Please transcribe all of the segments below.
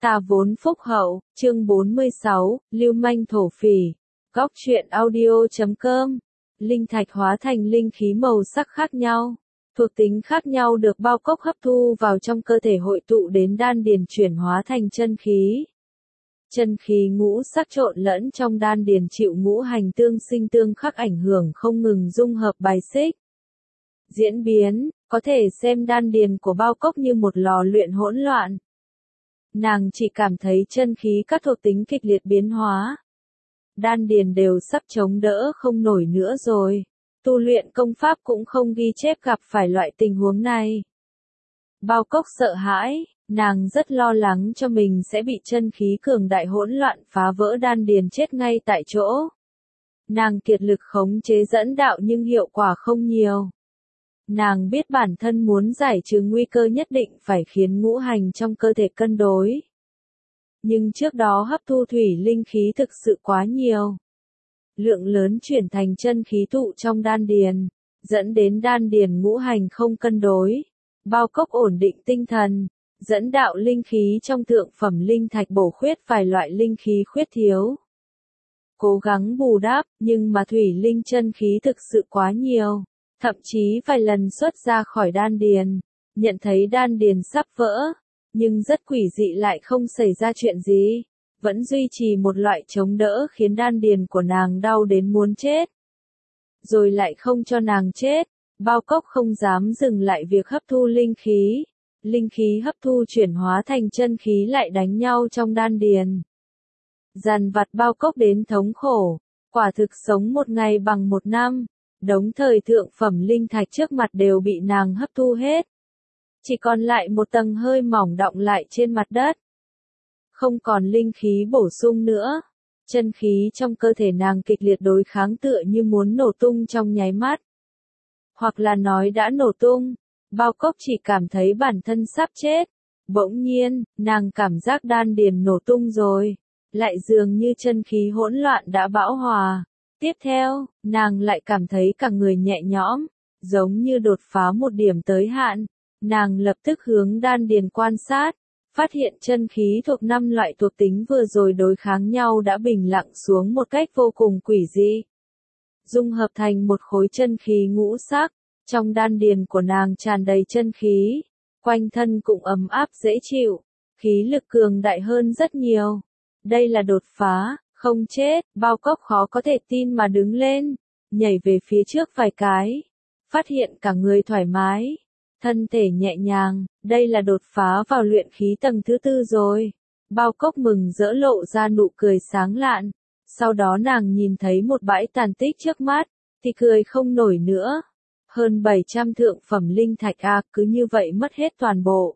Ta vốn phúc hậu, chương 46, lưu manh thổ phỉ. Góc truyện audio.com. Linh thạch hóa thành linh khí màu sắc khác nhau, thuộc tính khác nhau được bao cốc hấp thu vào trong cơ thể hội tụ đến đan điền chuyển hóa thành chân khí. Chân khí ngũ sắc trộn lẫn trong đan điền chịu ngũ hành tương sinh tương khắc ảnh hưởng không ngừng dung hợp bài xích. Diễn biến, có thể xem đan điền của bao cốc như một lò luyện hỗn loạn. Nàng chỉ cảm thấy chân khí các thuộc tính kịch liệt biến hóa. Đan điền đều sắp chống đỡ không nổi nữa rồi. Tu luyện công pháp cũng không ghi chép gặp phải loại tình huống này. Bao cốc sợ hãi, nàng rất lo lắng cho mình sẽ bị chân khí cường đại hỗn loạn phá vỡ đan điền chết ngay tại chỗ. Nàng kiệt lực khống chế dẫn đạo nhưng hiệu quả không nhiều. Nàng biết bản thân muốn giải trừ nguy cơ nhất định phải khiến ngũ hành trong cơ thể cân đối. Nhưng trước đó hấp thu thủy linh khí thực sự quá nhiều. Lượng lớn chuyển thành chân khí tụ trong đan điền, dẫn đến đan điền ngũ hành không cân đối. Bao cốc ổn định tinh thần, dẫn đạo linh khí trong thượng phẩm linh thạch bổ khuyết vài loại linh khí khuyết thiếu. Cố gắng bù đắp, nhưng mà thủy linh chân khí thực sự quá nhiều. Thậm chí vài lần xuất ra khỏi đan điền, nhận thấy đan điền sắp vỡ, nhưng rất quỷ dị lại không xảy ra chuyện gì, vẫn duy trì một loại chống đỡ khiến đan điền của nàng đau đến muốn chết. Rồi lại không cho nàng chết, bao cốc không dám dừng lại việc hấp thu linh khí hấp thu chuyển hóa thành chân khí lại đánh nhau trong đan điền. Dằn vặt bao cốc đến thống khổ, quả thực sống một ngày bằng một năm. Đống thời thượng phẩm linh thạch trước mặt đều bị nàng hấp thu hết. Chỉ còn lại một tầng hơi mỏng đọng lại trên mặt đất. Không còn linh khí bổ sung nữa. Chân khí trong cơ thể nàng kịch liệt đối kháng tựa như muốn nổ tung trong nháy mắt. Hoặc là nói đã nổ tung. Bao cốc chỉ cảm thấy bản thân sắp chết. Bỗng nhiên, nàng cảm giác đan điền nổ tung rồi. Lại dường như chân khí hỗn loạn đã bão hòa. Tiếp theo, nàng lại cảm thấy cả người nhẹ nhõm, giống như đột phá một điểm tới hạn. Nàng lập tức hướng đan điền quan sát, phát hiện chân khí thuộc 5 loại thuộc tính vừa rồi đối kháng nhau đã bình lặng xuống một cách vô cùng quỷ dị. Dung hợp thành một khối chân khí ngũ sắc, trong đan điền của nàng tràn đầy chân khí, quanh thân cũng ấm áp dễ chịu, khí lực cường đại hơn rất nhiều. Đây là đột phá. Không chết, bao cốc khó có thể tin mà đứng lên, nhảy về phía trước vài cái, phát hiện cả người thoải mái, thân thể nhẹ nhàng, đây là đột phá vào luyện khí tầng thứ 4 rồi. Bao cốc mừng rỡ lộ ra nụ cười sáng lạn, sau đó nàng nhìn thấy một bãi tàn tích trước mắt, thì cười không nổi nữa. Hơn 700 thượng phẩm linh thạch cứ như vậy mất hết toàn bộ.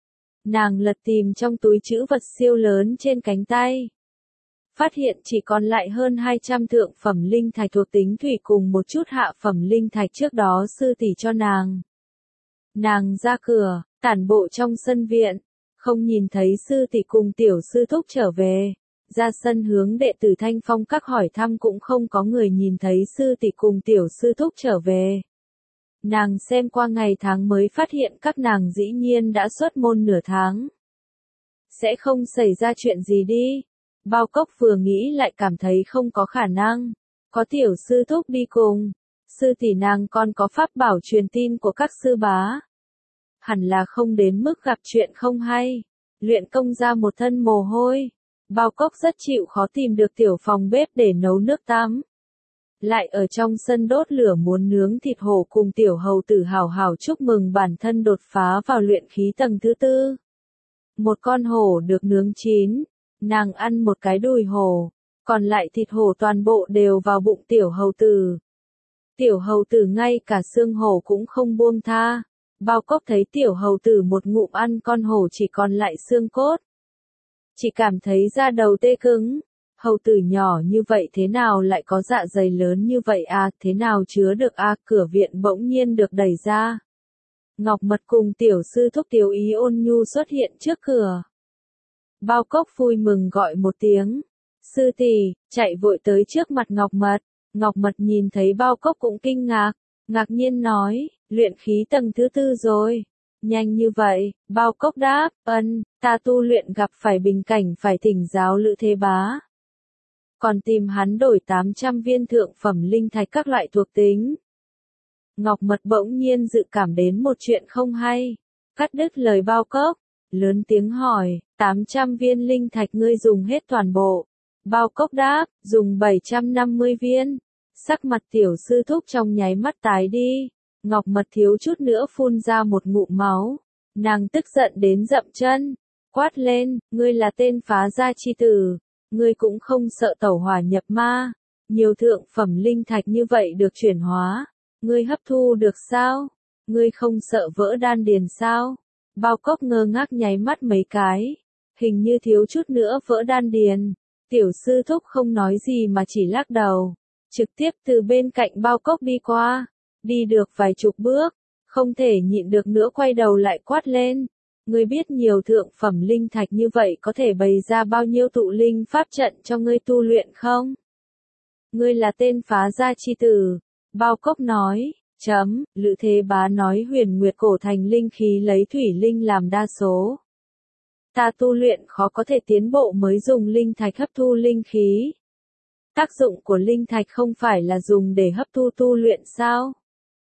Nàng lật tìm trong túi trữ vật siêu lớn trên cánh tay. Phát hiện chỉ còn lại hơn 200 thượng phẩm linh thạch thuộc tính thủy cùng một chút hạ phẩm linh thạch trước đó sư tỷ cho nàng. Nàng ra cửa, tản bộ trong sân viện, không nhìn thấy sư tỷ cùng tiểu sư thúc trở về. Ra sân hướng đệ tử Thanh Phong các hỏi thăm cũng không có người nhìn thấy sư tỷ cùng tiểu sư thúc trở về. Nàng xem qua ngày tháng mới phát hiện các nàng dĩ nhiên đã xuất môn nửa tháng. Sẽ không xảy ra chuyện gì đi. Bao cốc vừa nghĩ lại cảm thấy không có khả năng. Có tiểu sư thúc đi cùng. Sư tỷ nàng còn có pháp bảo truyền tin của các sư bá. Hẳn là không đến mức gặp chuyện không hay. Luyện công ra một thân mồ hôi. Bao cốc rất chịu khó tìm được tiểu phòng bếp để nấu nước tắm. Lại ở trong sân đốt lửa muốn nướng thịt hổ cùng tiểu hầu tử hào hào chúc mừng bản thân đột phá vào luyện khí tầng thứ 4. Một con hổ được nướng chín. Nàng ăn một cái đùi hổ, còn lại thịt hổ toàn bộ đều vào bụng tiểu hầu tử. Tiểu hầu tử ngay cả xương hổ cũng không buông tha. Bao cốc thấy tiểu hầu tử một ngụm ăn con hổ chỉ còn lại xương cốt. Chỉ cảm thấy da đầu tê cứng. Hầu tử nhỏ như vậy thế nào lại có dạ dày lớn như vậy thế nào chứa được cửa viện bỗng nhiên được đẩy ra. Ngọc Mật cùng tiểu sư thúc Tiểu Ý ôn nhu xuất hiện trước cửa. Bao cốc vui mừng gọi một tiếng. Sư tỷ, chạy vội tới trước mặt Ngọc Mật. Ngọc Mật nhìn thấy bao cốc cũng kinh ngạc. Ngạc nhiên nói, luyện khí tầng thứ 4 rồi. Nhanh như vậy, Bao Cốc đáp, ta tu luyện gặp phải bình cảnh phải thỉnh giáo Lữ Thế Bá. Còn tìm hắn đổi 800 viên thượng phẩm linh thạch các loại thuộc tính. Ngọc Mật bỗng nhiên dự cảm đến một chuyện không hay, cắt đứt lời Bao Cốc, lớn tiếng hỏi, 800 viên linh thạch ngươi dùng hết toàn bộ. Bao Cốc đáp, dùng 750 viên. Sắc mặt tiểu sư thúc trong nháy mắt tái đi, Ngọc Mật thiếu chút nữa phun ra một ngụm máu. Nàng tức giận đến dậm chân, quát lên, ngươi là tên phá gia chi tử, ngươi cũng không sợ tẩu hỏa nhập ma, nhiều thượng phẩm linh thạch như vậy được chuyển hóa, ngươi hấp thu được sao? Ngươi không sợ vỡ đan điền sao? Bao Cốc ngơ ngác nháy mắt mấy cái, hình như thiếu chút nữa vỡ đan điền. Tiểu sư thúc không nói gì mà chỉ lắc đầu, trực tiếp từ bên cạnh Bao Cốc đi qua, đi được vài chục bước, không thể nhịn được nữa quay đầu lại quát lên. Ngươi biết nhiều thượng phẩm linh thạch như vậy có thể bày ra bao nhiêu tụ linh pháp trận cho ngươi tu luyện không? Ngươi là tên phá gia chi tử. Bao Cốc nói, Lữ Thế Bá nói Huyền Nguyệt cổ thành linh khí lấy thủy linh làm đa số. Ta tu luyện khó có thể tiến bộ mới dùng linh thạch hấp thu linh khí. Tác dụng của linh thạch không phải là dùng để hấp thu tu luyện sao?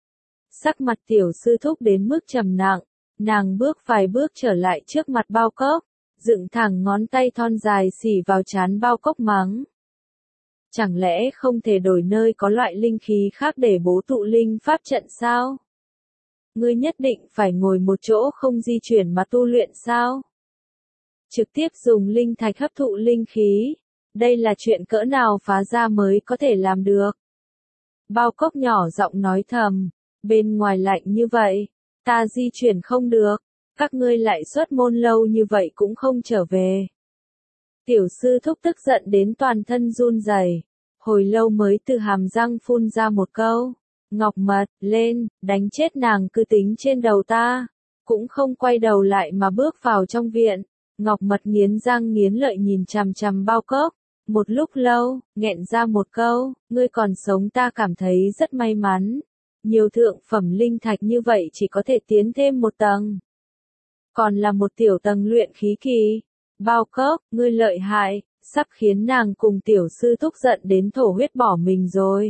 Sắc mặt tiểu sư thúc đến mức trầm nặng, nàng bước vài bước trở lại trước mặt Bao Cốc, dựng thẳng ngón tay thon dài xỉ vào trán Bao Cốc mắng. Chẳng lẽ không thể đổi nơi có loại linh khí khác để bố tụ linh pháp trận sao? Ngươi nhất định phải ngồi một chỗ không di chuyển mà tu luyện sao? Trực tiếp dùng linh thạch hấp thụ linh khí, đây là chuyện cỡ nào phá gia mới có thể làm được? Bao Cốc nhỏ giọng nói thầm, bên ngoài lạnh như vậy, ta di chuyển không được, các ngươi lại xuất môn lâu như vậy cũng không trở về. Tiểu sư thúc tức giận đến toàn thân run rẩy, hồi lâu mới từ hàm răng phun ra một câu, Ngọc Mật, lên, đánh chết nàng cứ tính trên đầu ta, cũng không quay đầu lại mà bước vào trong viện. Ngọc Mật nghiến răng nghiến lợi nhìn chằm chằm Bao Cốc, một lúc lâu, nghẹn ra một câu, ngươi còn sống ta cảm thấy rất may mắn, nhiều thượng phẩm linh thạch như vậy chỉ có thể tiến thêm một tầng. Còn là một tiểu tầng luyện khí kỳ. Bao Cốc, ngươi lợi hại, sắp khiến nàng cùng tiểu sư thúc giận đến thổ huyết bỏ mình rồi.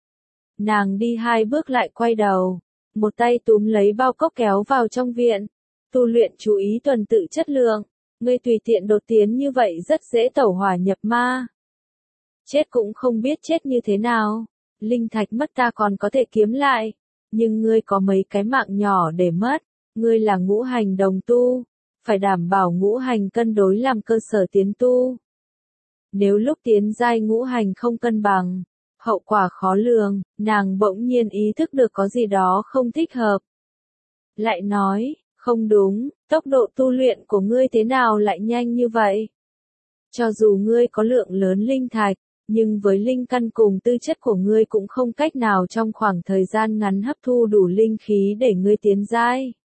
Nàng đi 2 bước lại quay đầu, một tay túm lấy Bao Cốc kéo vào trong viện. Tu luyện chú ý tuần tự chất lượng, ngươi tùy tiện đột tiến như vậy rất dễ tẩu hỏa nhập ma. Chết cũng không biết chết như thế nào, linh thạch mất ta còn có thể kiếm lại, nhưng ngươi có mấy cái mạng nhỏ để mất, ngươi là ngũ hành đồng tu, phải đảm bảo ngũ hành cân đối làm cơ sở tiến tu. Nếu lúc tiến giai ngũ hành không cân bằng, hậu quả khó lường, nàng bỗng nhiên ý thức được có gì đó không thích hợp. Lại nói, không đúng, tốc độ tu luyện của ngươi thế nào lại nhanh như vậy? Cho dù ngươi có lượng lớn linh thạch, nhưng với linh căn cùng tư chất của ngươi cũng không cách nào trong khoảng thời gian ngắn hấp thu đủ linh khí để ngươi tiến giai.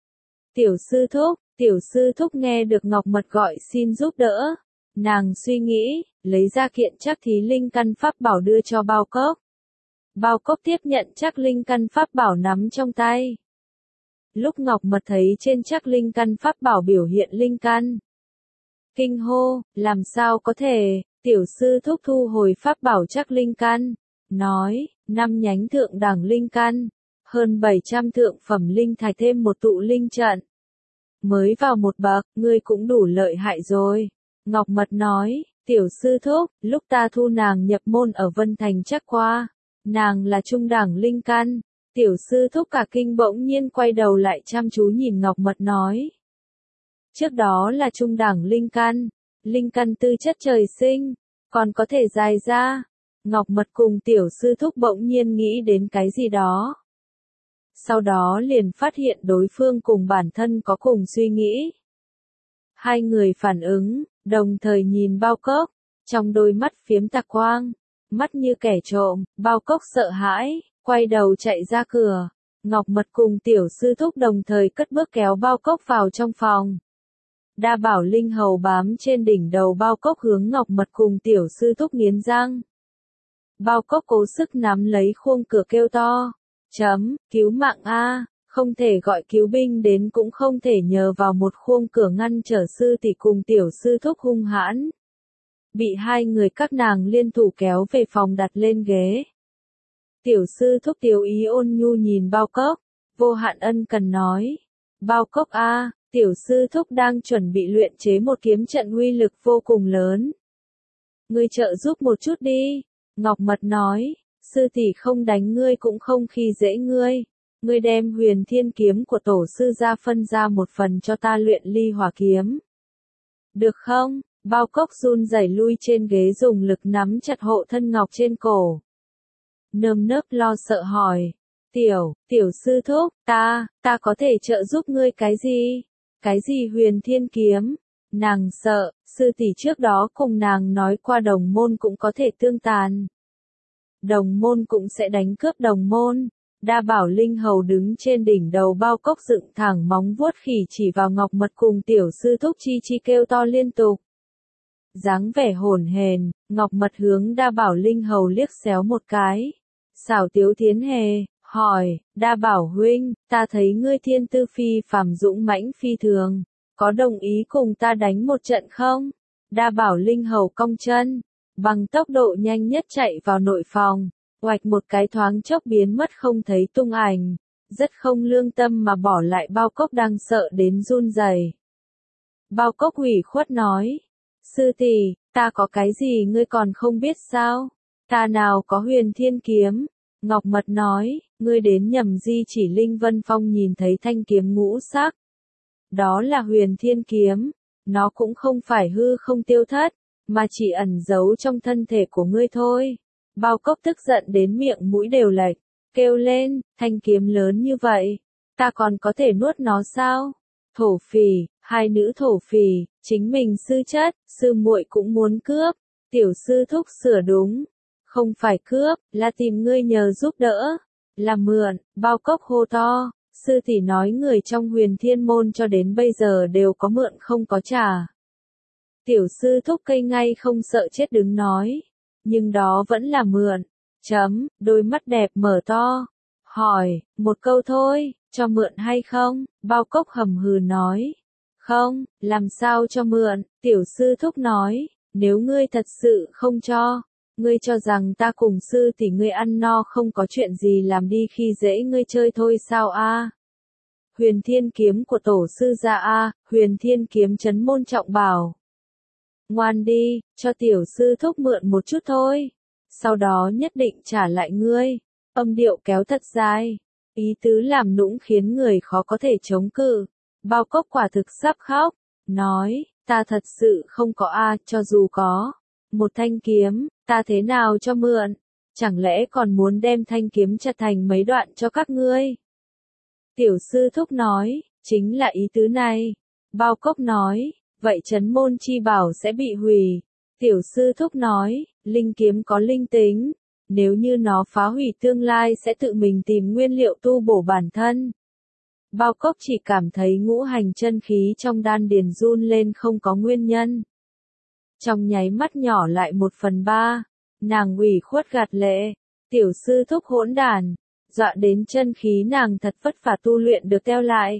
Tiểu sư thúc nghe được Ngọc Mật gọi xin giúp đỡ. Nàng suy nghĩ, lấy ra kiện trắc thí linh căn pháp bảo đưa cho Bao Cốc. Bao Cốc tiếp nhận trắc linh căn pháp bảo nắm trong tay. Lúc Ngọc Mật thấy trên trắc linh căn pháp bảo biểu hiện linh căn, kinh hô, làm sao có thể? Tiểu sư thúc thu hồi pháp bảo trắc linh căn, nói, 5 nhánh thượng đẳng linh căn, hơn 700 thượng phẩm linh thạch thêm một tụ linh trận. Mới vào một bậc, ngươi cũng đủ lợi hại rồi. Ngọc Mật nói, tiểu sư thúc, lúc ta thu nàng nhập môn ở Vân Thành chắc qua, nàng là trung đẳng linh căn. Tiểu sư thúc cả kinh bỗng nhiên quay đầu lại chăm chú nhìn Ngọc Mật nói. Trước đó là trung đẳng linh căn tư chất trời sinh, còn có thể dài ra. Ngọc Mật cùng tiểu sư thúc bỗng nhiên nghĩ đến cái gì đó. Sau đó liền phát hiện đối phương cùng bản thân có cùng suy nghĩ. Hai người phản ứng, đồng thời nhìn Bao Cốc, trong đôi mắt phiếm tà quang, mắt như kẻ trộm. Bao Cốc sợ hãi, quay đầu chạy ra cửa. Ngọc Mật cùng tiểu sư thúc đồng thời cất bước kéo Bao Cốc vào trong phòng. Đa bảo linh hầu bám trên đỉnh đầu Bao Cốc hướng Ngọc Mật cùng tiểu sư thúc nghiến răng. Bao Cốc cố sức nắm lấy khung cửa kêu to. Cứu mạng a, Không thể gọi cứu binh đến cũng không thể nhờ vào một khuôn cửa ngăn trở sư tỷ cùng tiểu sư thúc hung hãn. Bị hai người các nàng liên thủ kéo về phòng đặt lên ghế. Tiểu sư thúc tiểu ý ôn nhu nhìn Bao Cốc, Vô Hạn ân cần nói. Bao Cốc a, tiểu sư thúc đang chuẩn bị luyện chế một kiếm trận uy lực vô cùng lớn. Ngươi trợ giúp một chút đi, Ngọc Mật nói, sư tỷ không đánh ngươi cũng không khi dễ ngươi. Ngươi đem Huyền Thiên kiếm của tổ sư ra phân ra một phần cho ta luyện ly hỏa kiếm. Được không? Bao Cốc run rẩy lui trên ghế dùng lực nắm chặt hộ thân ngọc trên cổ. Nơm nớp lo sợ hỏi. Tiểu sư thúc, ta có thể trợ giúp ngươi cái gì? Cái gì Huyền Thiên kiếm? Nàng sợ, sư tỷ trước đó cùng nàng nói qua đồng môn cũng có thể tương tàn. Đồng môn cũng sẽ đánh cướp đồng môn. Đa Bảo Linh Hầu đứng trên đỉnh đầu Bao Cốc dựng thẳng móng vuốt khỉ chỉ vào Ngọc Mật cùng tiểu sư thúc chi chi kêu to liên tục. Dáng vẻ hồn hền, Ngọc Mật hướng Đa Bảo Linh Hầu liếc xéo một cái. Xảo Tiếu Thiến Hề, hỏi, Đa Bảo huynh, ta thấy ngươi thiên tư phi phàm dũng mãnh phi thường, có đồng ý cùng ta đánh một trận không? Đa Bảo Linh Hầu cong chân, bằng tốc độ nhanh nhất chạy vào nội phòng, oạch một cái thoáng chốc biến mất không thấy tung ảnh, rất không lương tâm mà bỏ lại Bao Cốc đang sợ đến run rẩy. Bao Cốc ủy khuất nói, sư tỷ, ta có cái gì ngươi còn không biết sao? Ta nào có Huyền Thiên kiếm? Ngọc Mật nói, ngươi đến nhầm di chỉ Linh Vân Phong nhìn thấy thanh kiếm ngũ sắc. Đó là Huyền Thiên kiếm, nó cũng không phải hư không tiêu thất, mà chỉ ẩn giấu trong thân thể của ngươi thôi. Bao Cốc tức giận đến miệng mũi đều lệch, kêu lên, thanh kiếm lớn như vậy, ta còn có thể nuốt nó sao? Thổ phỉ, hai nữ thổ phỉ, chính mình sư chất, sư muội cũng muốn cướp, tiểu sư thúc sửa đúng. Không phải cướp, là tìm ngươi nhờ giúp đỡ, là mượn. Bao Cốc hô to, sư tỷ nói người trong Huyền Thiên môn cho đến bây giờ đều có mượn không có trả. Tiểu sư thúc cây ngay không sợ chết đứng nói, nhưng đó vẫn là mượn. Đôi mắt đẹp mở to, hỏi, một câu thôi, cho mượn hay không? Bao Cốc hầm hừ nói, không, làm sao cho mượn? Tiểu sư thúc nói, nếu ngươi thật sự không cho, ngươi cho rằng ta cùng sư tỷ ngươi ăn no không có chuyện gì làm đi khi dễ ngươi chơi thôi sao a? Huyền Thiên kiếm của tổ sư gia a, Huyền Thiên kiếm trấn môn trọng bảo. Ngoan đi, cho tiểu sư thúc mượn một chút thôi, sau đó nhất định trả lại ngươi. Âm điệu kéo thật dài, ý tứ làm nũng khiến người khó có thể chống cự. Bao Cốc quả thực sắp khóc, nói, ta thật sự không có a, cho dù có một thanh kiếm, ta thế nào cho mượn? Chẳng lẽ còn muốn đem thanh kiếm chặt thành mấy đoạn cho các ngươi? Tiểu sư thúc nói, chính là ý tứ này. Bao Cốc nói, vậy trấn môn chi bảo sẽ bị hủy. Tiểu sư thúc nói, linh kiếm có linh tính, nếu như nó phá hủy tương lai sẽ tự mình tìm nguyên liệu tu bổ bản thân. Bao Cốc chỉ cảm thấy ngũ hành chân khí trong đan điền run lên không có nguyên nhân. Trong nháy mắt nhỏ lại 1/3, nàng ủy khuất gạt lệ, tiểu sư thúc hỗn đản, dọa đến chân khí nàng thật vất vả tu luyện được teo lại.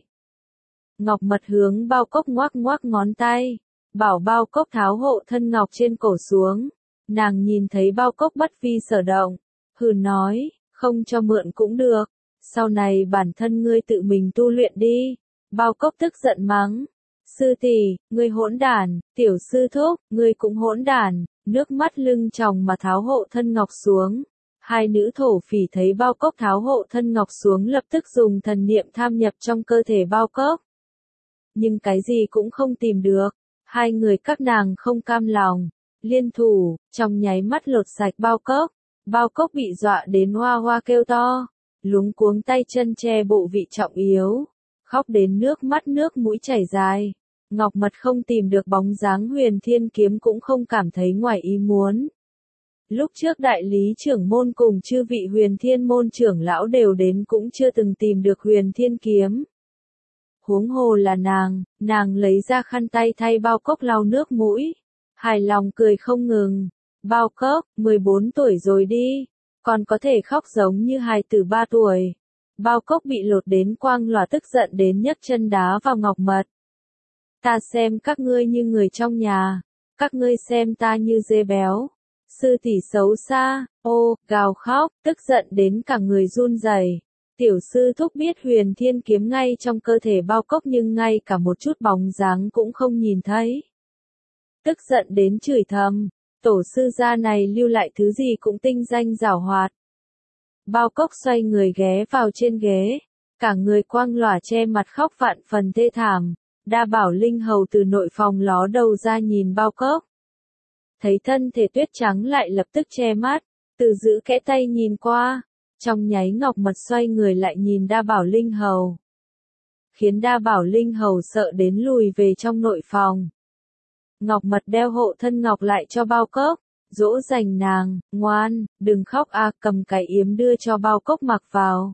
Ngọc Mật hướng Bao Cốc ngoắc ngoắc ngón tay, bảo Bao Cốc tháo hộ thân ngọc trên cổ xuống. Nàng nhìn thấy Bao Cốc bất vi sở động, hừ nói, không cho mượn cũng được, sau này bản thân ngươi tự mình tu luyện đi. Bao Cốc tức giận mắng, sư tỷ, ngươi hỗn đản, tiểu sư thúc, ngươi cũng hỗn đản, nước mắt lưng tròng mà tháo hộ thân ngọc xuống. Hai nữ thổ phỉ thấy Bao Cốc tháo hộ thân ngọc xuống lập tức dùng thần niệm tham nhập trong cơ thể Bao Cốc. Nhưng cái gì cũng không tìm được, hai người các nàng không cam lòng, liên thủ, trong nháy mắt lột sạch Bao Cốc. Bao Cốc bị dọa đến hoa hoa kêu to, luống cuống tay chân che bộ vị trọng yếu, khóc đến nước mắt nước mũi chảy dài. Ngọc Mật không tìm được bóng dáng Huyền Thiên kiếm cũng không cảm thấy ngoài ý muốn. Lúc trước đại lý trưởng môn cùng chư vị Huyền Thiên môn trưởng lão đều đến cũng chưa từng tìm được Huyền Thiên kiếm. Huống hồ là nàng lấy ra khăn tay thay Bao Cốc lau nước mũi, hài lòng cười không ngừng. Bao Cốc, 14 tuổi rồi đi, còn có thể khóc giống như hài tử 3 tuổi. Bao Cốc bị lột đến quang lòa tức giận đến nhấc chân đá vào Ngọc Mật. Ta xem các ngươi như người trong nhà, các ngươi xem ta như dê béo. Sư tỷ xấu xa, ô, gào khóc, tức giận đến cả người run rẩy. Tiểu sư thúc biết Huyền Thiên kiếm ngay trong cơ thể Bao Cốc nhưng ngay cả một chút bóng dáng cũng không nhìn thấy. Tức giận đến chửi thầm, tổ sư gia này lưu lại thứ gì cũng tinh danh giảo hoạt. Bao Cốc xoay người ghé vào trên ghế, cả người quang lòa che mặt khóc vạn phần thê thảm. Đa Bảo Linh hầu từ nội phòng ló đầu ra nhìn Bao Cốc. Thấy thân thể tuyết trắng lại lập tức che mắt, từ giữ kẽ tay nhìn qua, trong nháy Ngọc Mật xoay người lại nhìn Đa Bảo Linh hầu. Khiến Đa Bảo Linh hầu sợ đến lùi về trong nội phòng. Ngọc Mật đeo hộ thân ngọc lại cho Bao Cốc, dỗ dành nàng, ngoan, đừng khóc cầm cái yếm đưa cho Bao Cốc mặc vào.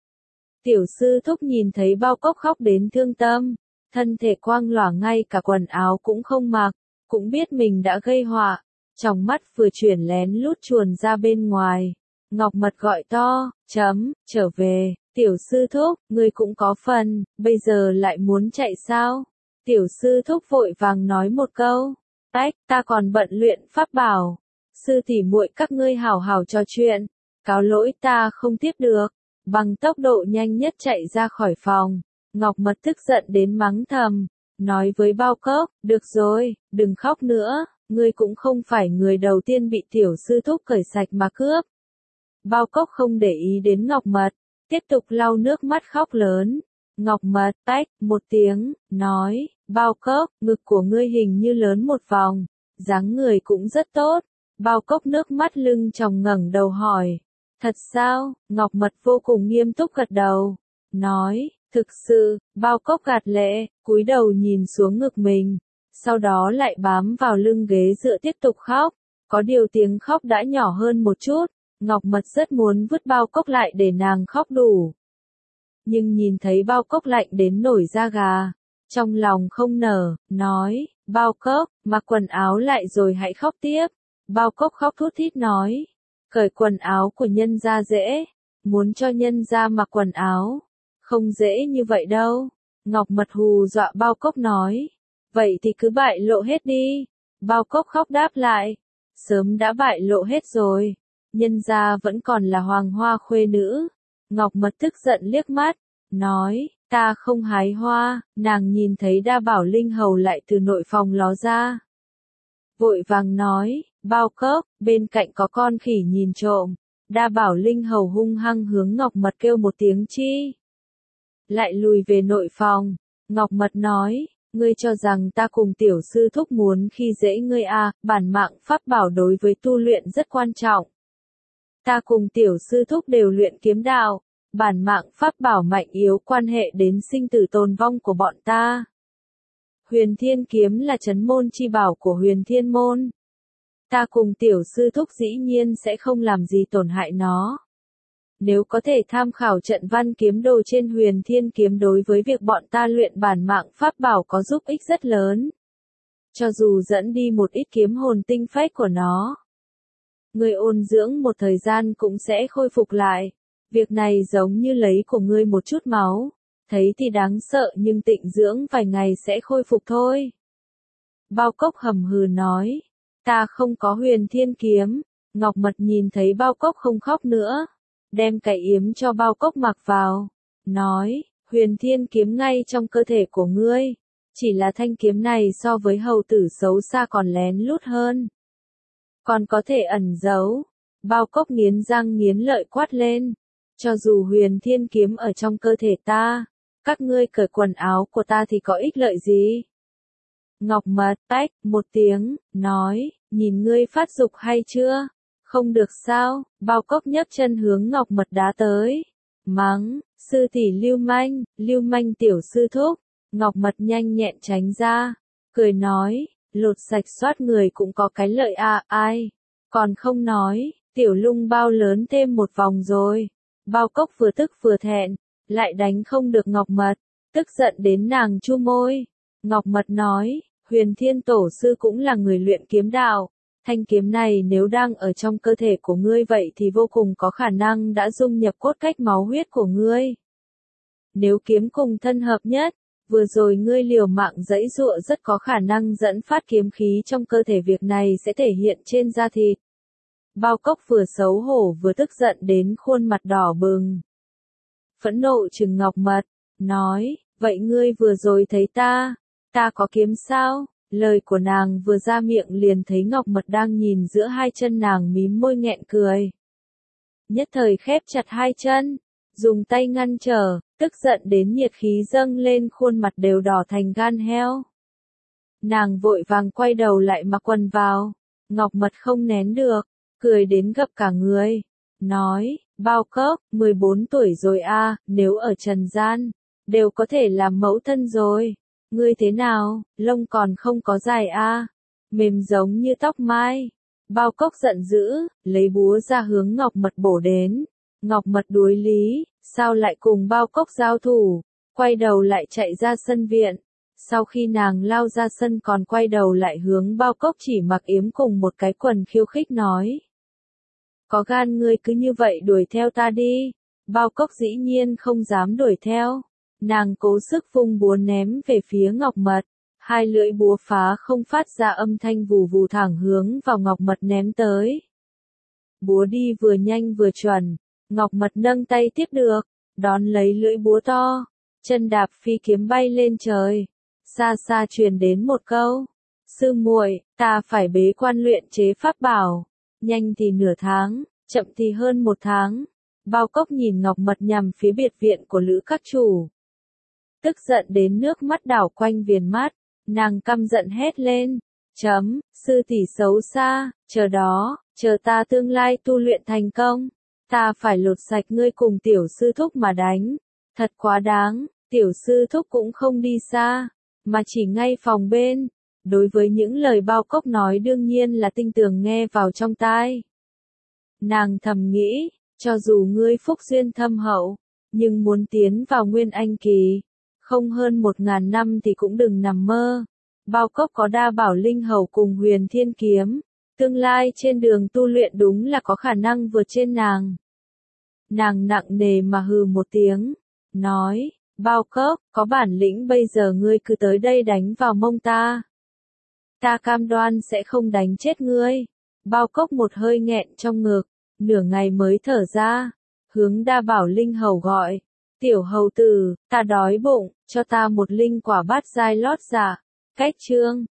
Tiểu sư thúc nhìn thấy Bao Cốc khóc đến thương tâm, thân thể quang lòa ngay cả quần áo cũng không mặc, cũng biết mình đã gây họa, trong mắt vừa chuyển lén lút chuồn ra bên ngoài. Ngọc Mật gọi to, trở về, tiểu sư thúc, ngươi cũng có phần, bây giờ lại muốn chạy sao? Tiểu sư thúc vội vàng nói một câu, ta còn bận luyện pháp bảo, sư tỷ muội các ngươi hảo hảo trò chuyện, cáo lỗi ta không tiếp được, bằng tốc độ nhanh nhất chạy ra khỏi phòng. Ngọc Mật tức giận đến mắng thầm, nói với Bao Cốc, được rồi, đừng khóc nữa, ngươi cũng không phải người đầu tiên bị tiểu sư thúc cởi sạch mà cướp. Bao Cốc không để ý đến Ngọc Mật, tiếp tục lau nước mắt khóc lớn. Ngọc Mật một tiếng, nói, Bao Cốc, ngực của ngươi hình như lớn một vòng, dáng người cũng rất tốt. Bao Cốc nước mắt lưng tròng ngẩng đầu hỏi, thật sao? Ngọc Mật vô cùng nghiêm túc gật đầu, nói, thực sự. Bao Cốc gạt lệ, cúi đầu nhìn xuống ngực mình, sau đó lại bám vào lưng ghế dựa tiếp tục khóc, có điều tiếng khóc đã nhỏ hơn một chút. Ngọc Mật rất muốn vứt Bao Cốc lại để nàng khóc đủ. Nhưng nhìn thấy Bao Cốc lạnh đến nổi da gà, trong lòng không nở, nói, Bao Cốc, mặc quần áo lại rồi hãy khóc tiếp. Bao Cốc khóc thút thít nói, cởi quần áo của nhân gia dễ, muốn cho nhân gia mặc quần áo, không dễ như vậy đâu. Ngọc Mật hù dọa Bao Cốc nói, vậy thì cứ bại lộ hết đi. Bao Cốc khóc đáp lại, sớm đã bại lộ hết rồi, nhân gia vẫn còn là hoàng hoa khuê nữ. Ngọc Mật tức giận liếc mắt, nói, ta không hái hoa. Nàng nhìn thấy Đa Bảo Linh hầu lại từ nội phòng ló ra, vội vàng nói, Bao Cốc, bên cạnh có con khỉ nhìn trộm. Đa Bảo Linh hầu hung hăng hướng Ngọc Mật kêu một tiếng chi, lại lùi về nội phòng. Ngọc Mật nói, ngươi cho rằng ta cùng tiểu sư thúc muốn khi dễ ngươi bản mạng pháp bảo đối với tu luyện rất quan trọng. Ta cùng tiểu sư thúc đều luyện kiếm đạo, bản mạng pháp bảo mạnh yếu quan hệ đến sinh tử tồn vong của bọn ta. Huyền Thiên kiếm là trấn môn chi bảo của Huyền Thiên môn. Ta cùng tiểu sư thúc dĩ nhiên sẽ không làm gì tổn hại nó. Nếu có thể tham khảo trận văn kiếm đồ trên Huyền Thiên kiếm đối với việc bọn ta luyện bản mạng pháp bảo có giúp ích rất lớn. Cho dù dẫn đi một ít kiếm hồn tinh phách của nó, ngươi ôn dưỡng một thời gian cũng sẽ khôi phục lại. Việc này giống như lấy của ngươi một chút máu, thấy thì đáng sợ nhưng tịnh dưỡng vài ngày sẽ khôi phục thôi. Bao Cốc hầm hừ nói, ta không có Huyền Thiên kiếm. Ngọc Mật nhìn thấy Bao Cốc không khóc nữa, đem cái yếm cho Bao Cốc mặc vào, nói, Huyền Thiên kiếm ngay trong cơ thể của ngươi, chỉ là thanh kiếm này so với hầu tử xấu xa còn lén lút hơn, còn có thể ẩn giấu. Bao Cốc nghiến răng nghiến lợi quát lên, cho dù Huyền Thiên kiếm ở trong cơ thể ta, các ngươi cởi quần áo của ta thì có ích lợi gì? Ngọc Mật một tiếng, nói, nhìn ngươi phát dục hay chưa? Không được sao? Bao Cốc nhấc chân hướng Ngọc Mật đá tới, mắng, sư tỷ lưu manh tiểu sư thúc. Ngọc Mật nhanh nhẹn tránh ra, cười nói, lột sạch soát người cũng có cái lợi ai? Còn không nói, tiểu lung bao lớn thêm một vòng rồi. Bao Cốc vừa tức vừa thẹn, lại đánh không được Ngọc Mật, tức giận đến nàng chu môi. Ngọc Mật nói, Huyền Thiên tổ sư cũng là người luyện kiếm đạo, thanh kiếm này nếu đang ở trong cơ thể của ngươi vậy thì vô cùng có khả năng đã dung nhập cốt cách máu huyết của ngươi. Nếu kiếm cùng thân hợp nhất, vừa rồi ngươi liều mạng giãy giụa rất có khả năng dẫn phát kiếm khí trong cơ thể, việc này sẽ thể hiện trên da thịt. Bao Cốc vừa xấu hổ vừa tức giận đến khuôn mặt đỏ bừng. Phẫn nộ trừng Ngọc Mật, nói, vậy ngươi vừa rồi thấy ta có kiếm sao? Lời của nàng vừa ra miệng liền thấy Ngọc Mật đang nhìn giữa hai chân nàng mím môi nghẹn cười. Nhất thời khép chặt hai chân, dùng tay ngăn trở, tức giận đến nhiệt khí dâng lên, khuôn mặt đều đỏ thành gan heo. Nàng vội vàng quay đầu lại mặc quần vào, Ngọc Mật không nén được, cười đến gập cả người, nói, Bao Cốc, 14 tuổi rồi a, nếu ở trần gian, đều có thể làm mẫu thân rồi. Ngươi thế nào, lông còn không có dài a, mềm giống như tóc mai. Bao Cốc giận dữ, lấy búa ra hướng Ngọc Mật bổ đến. Ngọc Mật đuối lý, sao lại cùng Bao Cốc giao thủ, quay đầu lại chạy ra sân viện. Sau khi nàng lao ra sân còn quay đầu lại hướng Bao Cốc chỉ mặc yếm cùng một cái quần khiêu khích nói. Có gan ngươi cứ như vậy đuổi theo ta đi. Bao Cốc dĩ nhiên không dám đuổi theo. Nàng cố sức vung búa ném về phía Ngọc Mật. Hai lưỡi búa phá không phát ra âm thanh vù vù thẳng hướng vào Ngọc Mật ném tới. Búa đi vừa nhanh vừa chuẩn. Ngọc Mật nâng tay tiếp được, đón lấy lưỡi búa to. Chân đạp phi kiếm bay lên trời. Xa xa truyền đến một câu. Sư muội, ta phải bế quan luyện chế pháp bảo. Nhanh thì nửa tháng, chậm thì hơn 1 tháng. Bao Cốc nhìn Ngọc Mật nhằm phía biệt viện của Lữ các chủ. Tức giận đến nước mắt đảo quanh viền mắt, nàng căm giận hét lên. Sư tỷ xấu xa, chờ đó, chờ ta tương lai tu luyện thành công. Ta phải lột sạch ngươi cùng tiểu sư thúc mà đánh. Thật quá đáng, tiểu sư thúc cũng không đi xa, mà chỉ ngay phòng bên. Đối với những lời Bao Cốc nói đương nhiên là tinh tường nghe vào trong tai. Nàng thầm nghĩ, cho dù ngươi phúc duyên thâm hậu, nhưng muốn tiến vào Nguyên Anh kỳ, không hơn 1000 năm thì cũng đừng nằm mơ. Bao Cốc có Đa Bảo Linh Hầu cùng Huyền Thiên Kiếm, tương lai trên đường tu luyện đúng là có khả năng vượt trên nàng. Nàng nặng nề mà hừ một tiếng, nói, Bao Cốc, có bản lĩnh bây giờ ngươi cứ tới đây đánh vào mông ta. Ta cam đoan sẽ không đánh chết ngươi. Bao Cốc một hơi nghẹn trong ngực, nửa ngày mới thở ra, hướng Đa Bảo Linh Hầu gọi. Tiểu hầu tử, ta đói bụng, cho ta một linh quả bát giai lót dạ. Cách chương